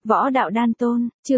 Võ đạo đan tôn, chương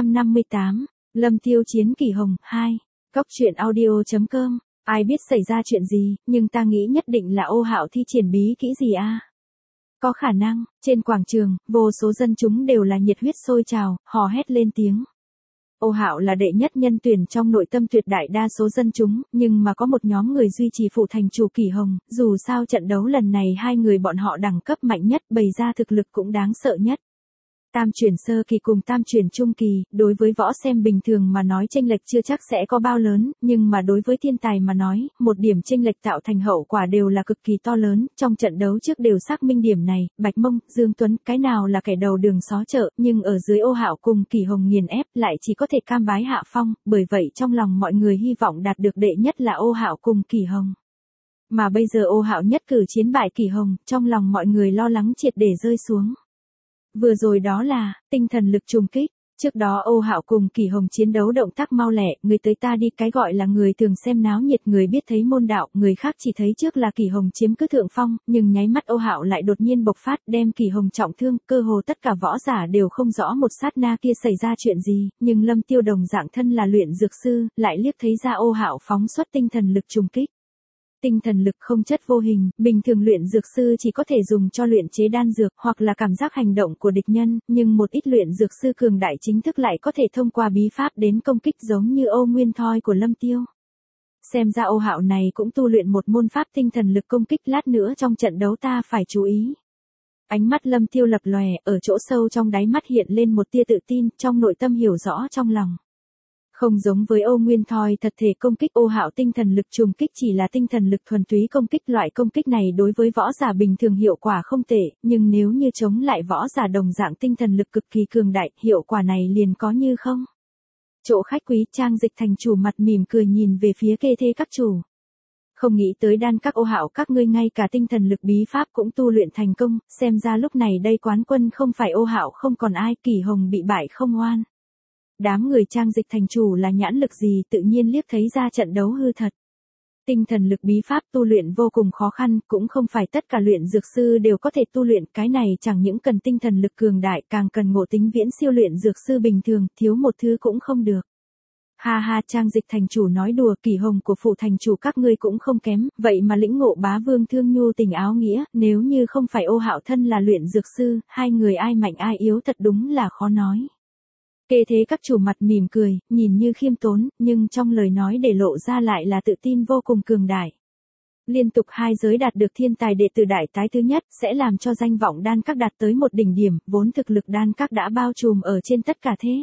258, Lâm Tiêu chiến Kỳ Hồng, 2. Cốc truyện audio.com, ai biết xảy ra chuyện gì, nhưng ta nghĩ nhất định là Ô Hạo thi triển bí kỹ gì a. Có khả năng, trên quảng trường, vô số dân chúng đều là nhiệt huyết sôi trào, hò hét lên tiếng. Ô Hạo là đệ nhất nhân tuyển trong nội tâm tuyệt đại đa số dân chúng, nhưng mà có một nhóm người duy trì phụ thành chủ Kỳ Hồng, dù sao trận đấu lần này hai người bọn họ đẳng cấp mạnh nhất, bày ra thực lực cũng đáng sợ nhất. Tam chuyển sơ kỳ cùng tam chuyển trung kỳ, đối với võ xem bình thường mà nói chênh lệch chưa chắc sẽ có bao lớn, nhưng mà đối với thiên tài mà nói, một điểm chênh lệch tạo thành hậu quả đều là cực kỳ to lớn, trong trận đấu trước đều xác minh điểm này, Bạch Mông, Dương Tuấn, cái nào là kẻ đầu đường xó chợ, nhưng ở dưới Ô Hạo cùng Kỳ Hồng nghiền ép lại chỉ có thể cam bái hạ phong, bởi vậy trong lòng mọi người hy vọng đạt được đệ nhất là Ô Hạo cùng Kỳ Hồng. Mà bây giờ Ô Hạo nhất cử chiến bại Kỳ Hồng, trong lòng mọi người lo lắng triệt để rơi xuống. Vừa rồi đó là tinh thần lực trùng kích, trước đó Ô Hạo cùng Kỳ Hồng chiến đấu động tác mau lẹ, người tới ta đi, cái gọi là người thường xem náo nhiệt người biết thấy môn đạo, người khác chỉ thấy trước là Kỳ Hồng chiếm cứ thượng phong, nhưng nháy mắt Ô Hạo lại đột nhiên bộc phát, đem Kỳ Hồng trọng thương, cơ hồ tất cả võ giả đều không rõ một sát na kia xảy ra chuyện gì, nhưng Lâm Tiêu đồng dạng thân là luyện dược sư, lại liếc thấy ra Ô Hạo phóng xuất tinh thần lực trùng kích. Tinh thần lực không chất vô hình, bình thường luyện dược sư chỉ có thể dùng cho luyện chế đan dược hoặc là cảm giác hành động của địch nhân, nhưng một ít luyện dược sư cường đại chính thức lại có thể thông qua bí pháp đến công kích giống như Ô Nguyên Thoi của Lâm Tiêu. Xem ra Ô Hạo này cũng tu luyện một môn pháp tinh thần lực công kích, lát nữa trong trận đấu ta phải chú ý. Ánh mắt Lâm Tiêu lập lòe, ở chỗ sâu trong đáy mắt hiện lên một tia tự tin, trong nội tâm hiểu rõ trong lòng. Không giống với Ô Nguyên Thoi thật thể công kích, Ô Hạo tinh thần lực trùng kích chỉ là tinh thần lực thuần túy công kích, loại công kích này đối với võ giả bình thường hiệu quả không tệ, nhưng nếu như chống lại võ giả đồng dạng tinh thần lực cực kỳ cường đại, hiệu quả này liền có như không. Chỗ khách quý, Trang Dịch thành chủ mặt mỉm cười nhìn về phía Kê Thế các chủ. Không nghĩ tới đan các Ô Hạo các ngươi ngay cả tinh thần lực bí pháp cũng tu luyện thành công, xem ra lúc này đây quán quân không phải Ô Hạo không còn ai, Kỳ Hồng bị bại không oan. Đám người Trang Dịch thành chủ là nhãn lực gì tự nhiên liếc thấy ra trận đấu hư thật. Tinh thần lực bí pháp tu luyện vô cùng khó khăn, cũng không phải tất cả luyện dược sư đều có thể tu luyện, cái này chẳng những cần tinh thần lực cường đại, càng cần ngộ tính viễn siêu luyện dược sư bình thường, thiếu một thứ cũng không được. Ha ha, Trang Dịch thành chủ nói đùa, Kỳ Hồng của phủ thành chủ các ngươi cũng không kém, vậy mà lĩnh ngộ bá vương thương nhu tình áo nghĩa, nếu như không phải Ô Hạo thân là luyện dược sư, hai người ai mạnh ai yếu thật đúng là khó nói. Kê Thế các chủ mặt mỉm cười, nhìn như khiêm tốn, nhưng trong lời nói để lộ ra lại là tự tin vô cùng cường đại. Liên tục hai giới đạt được thiên tài đệ tử đại tái thứ nhất, sẽ làm cho danh vọng đan các đạt tới một đỉnh điểm, vốn thực lực đan các đã bao trùm ở trên tất cả thế.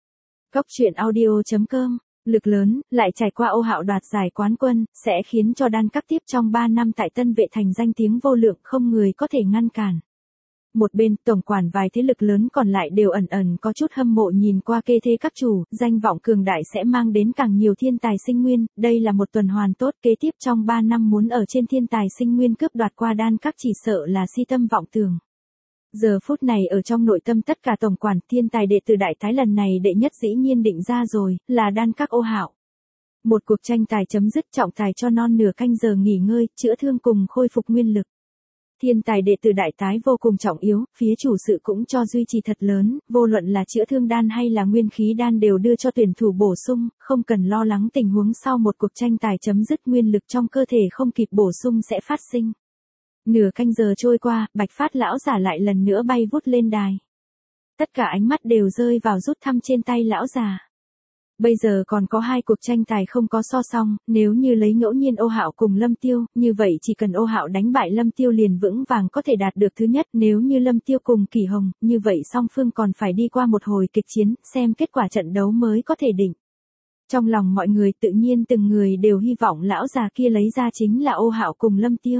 Cốc truyện audio.com, lực lớn, lại trải qua Ô Hạo đoạt giải quán quân, sẽ khiến cho đan các tiếp trong 3 năm tại Tân Vệ Thành danh tiếng vô lượng, không người có thể ngăn cản. Một bên, tổng quản vài thế lực lớn còn lại đều ẩn ẩn có chút hâm mộ nhìn qua Kê Thế các chủ, danh vọng cường đại sẽ mang đến càng nhiều thiên tài sinh nguyên, đây là một tuần hoàn tốt, kế tiếp trong 3 năm muốn ở trên thiên tài sinh nguyên cướp đoạt qua đan các chỉ sợ là si tâm vọng tưởng. Giờ phút này ở trong nội tâm tất cả tổng quản, thiên tài đệ tử đại tái lần này đệ nhất dĩ nhiên định ra rồi, là đan các Ô Hạo. Một cuộc tranh tài chấm dứt, trọng tài cho non nửa canh giờ nghỉ ngơi, chữa thương cùng khôi phục nguyên lực. Thiên tài đệ tử đại tái vô cùng trọng yếu, phía chủ sự cũng cho duy trì thật lớn, vô luận là chữa thương đan hay là nguyên khí đan đều đưa cho tuyển thủ bổ sung, không cần lo lắng tình huống sau một cuộc tranh tài chấm dứt nguyên lực trong cơ thể không kịp bổ sung sẽ phát sinh. Nửa canh giờ trôi qua, Bạch Phát lão giả lại lần nữa bay vút lên đài. Tất cả ánh mắt đều rơi vào rút thăm trên tay lão già. Bây giờ còn có hai cuộc tranh tài không có so song, nếu như lấy ngẫu nhiên Ô Hạo cùng Lâm Tiêu, như vậy chỉ cần Ô Hạo đánh bại Lâm Tiêu liền vững vàng có thể đạt được thứ nhất, nếu như Lâm Tiêu cùng Kỳ Hồng, như vậy song phương còn phải đi qua một hồi kịch chiến, xem kết quả trận đấu mới có thể định. Trong lòng mọi người tự nhiên từng người đều hy vọng lão già kia lấy ra chính là Ô Hạo cùng Lâm Tiêu.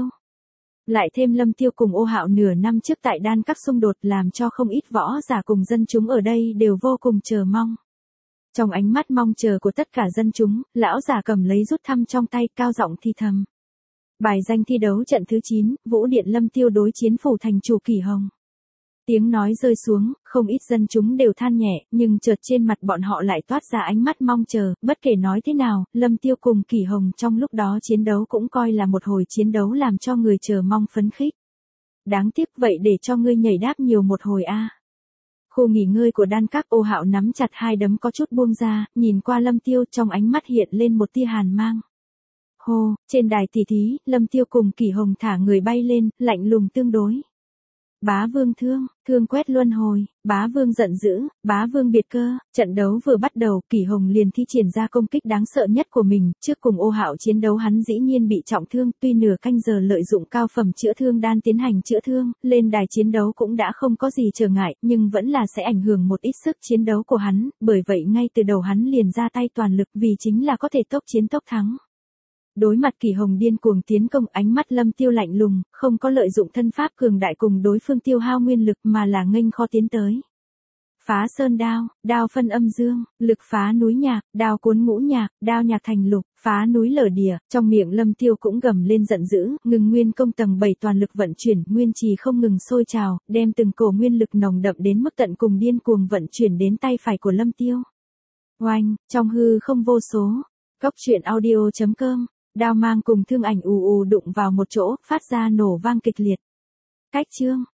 Lại thêm Lâm Tiêu cùng Ô Hạo nửa năm trước tại đan các xung đột làm cho không ít võ giả cùng dân chúng ở đây đều vô cùng chờ mong. Trong ánh mắt mong chờ của tất cả dân chúng, lão già cầm lấy rút thăm trong tay, cao giọng thi thầm. Bài danh thi đấu trận thứ 9, Vũ Điện Lâm Tiêu đối chiến phủ thành chủ Kỳ Hồng. Tiếng nói rơi xuống, không ít dân chúng đều than nhẹ, nhưng chợt trên mặt bọn họ lại toát ra ánh mắt mong chờ, bất kể nói thế nào, Lâm Tiêu cùng Kỳ Hồng trong lúc đó chiến đấu cũng coi là một hồi chiến đấu làm cho người chờ mong phấn khích. Đáng tiếc vậy để cho ngươi nhảy đáp nhiều một hồi a. Khu nghỉ ngơi của đan các, Ô Hạo nắm chặt hai đấm có chút buông ra, nhìn qua Lâm Tiêu, trong ánh mắt hiện lên một tia hàn mang. Hô, trên đài tỷ thí, Lâm Tiêu cùng Kỷ Hồng thả người bay lên, lạnh lùng tương đối. Bá Vương thương quét luân hồi, Bá Vương giận dữ, Bá Vương biệt cơ, trận đấu vừa bắt đầu, Kỷ Hồng liền thi triển ra công kích đáng sợ nhất của mình, trước cùng Ô Hạo chiến đấu hắn dĩ nhiên bị trọng thương, tuy nửa canh giờ lợi dụng cao phẩm chữa thương đan tiến hành chữa thương, lên đài chiến đấu cũng đã không có gì trở ngại, nhưng vẫn là sẽ ảnh hưởng một ít sức chiến đấu của hắn, bởi vậy ngay từ đầu hắn liền ra tay toàn lực vì chính là có thể tốc chiến tốc thắng. Đối mặt Kỷ Hồng điên cuồng tiến công, ánh mắt Lâm Tiêu lạnh lùng, không có lợi dụng thân pháp cường đại cùng đối phương tiêu hao nguyên lực mà là nghênh kho tiến tới. Phá sơn đao, đao phân âm dương, lực phá núi nhạc, đao cuốn ngũ nhạc, đao nhạc thành lục, phá núi lở địa, trong miệng Lâm Tiêu cũng gầm lên giận dữ, ngừng nguyên công tầng 7 toàn lực vận chuyển, nguyên trì không ngừng sôi trào, đem từng cổ nguyên lực nồng đậm đến mức tận cùng điên cuồng vận chuyển đến tay phải của Lâm Tiêu. Oanh, trong hư không vô số. Cốc truyện audio.com. Đao mang cùng thương ảnh ù ù đụng vào một chỗ, phát ra nổ vang kịch liệt. Cách chương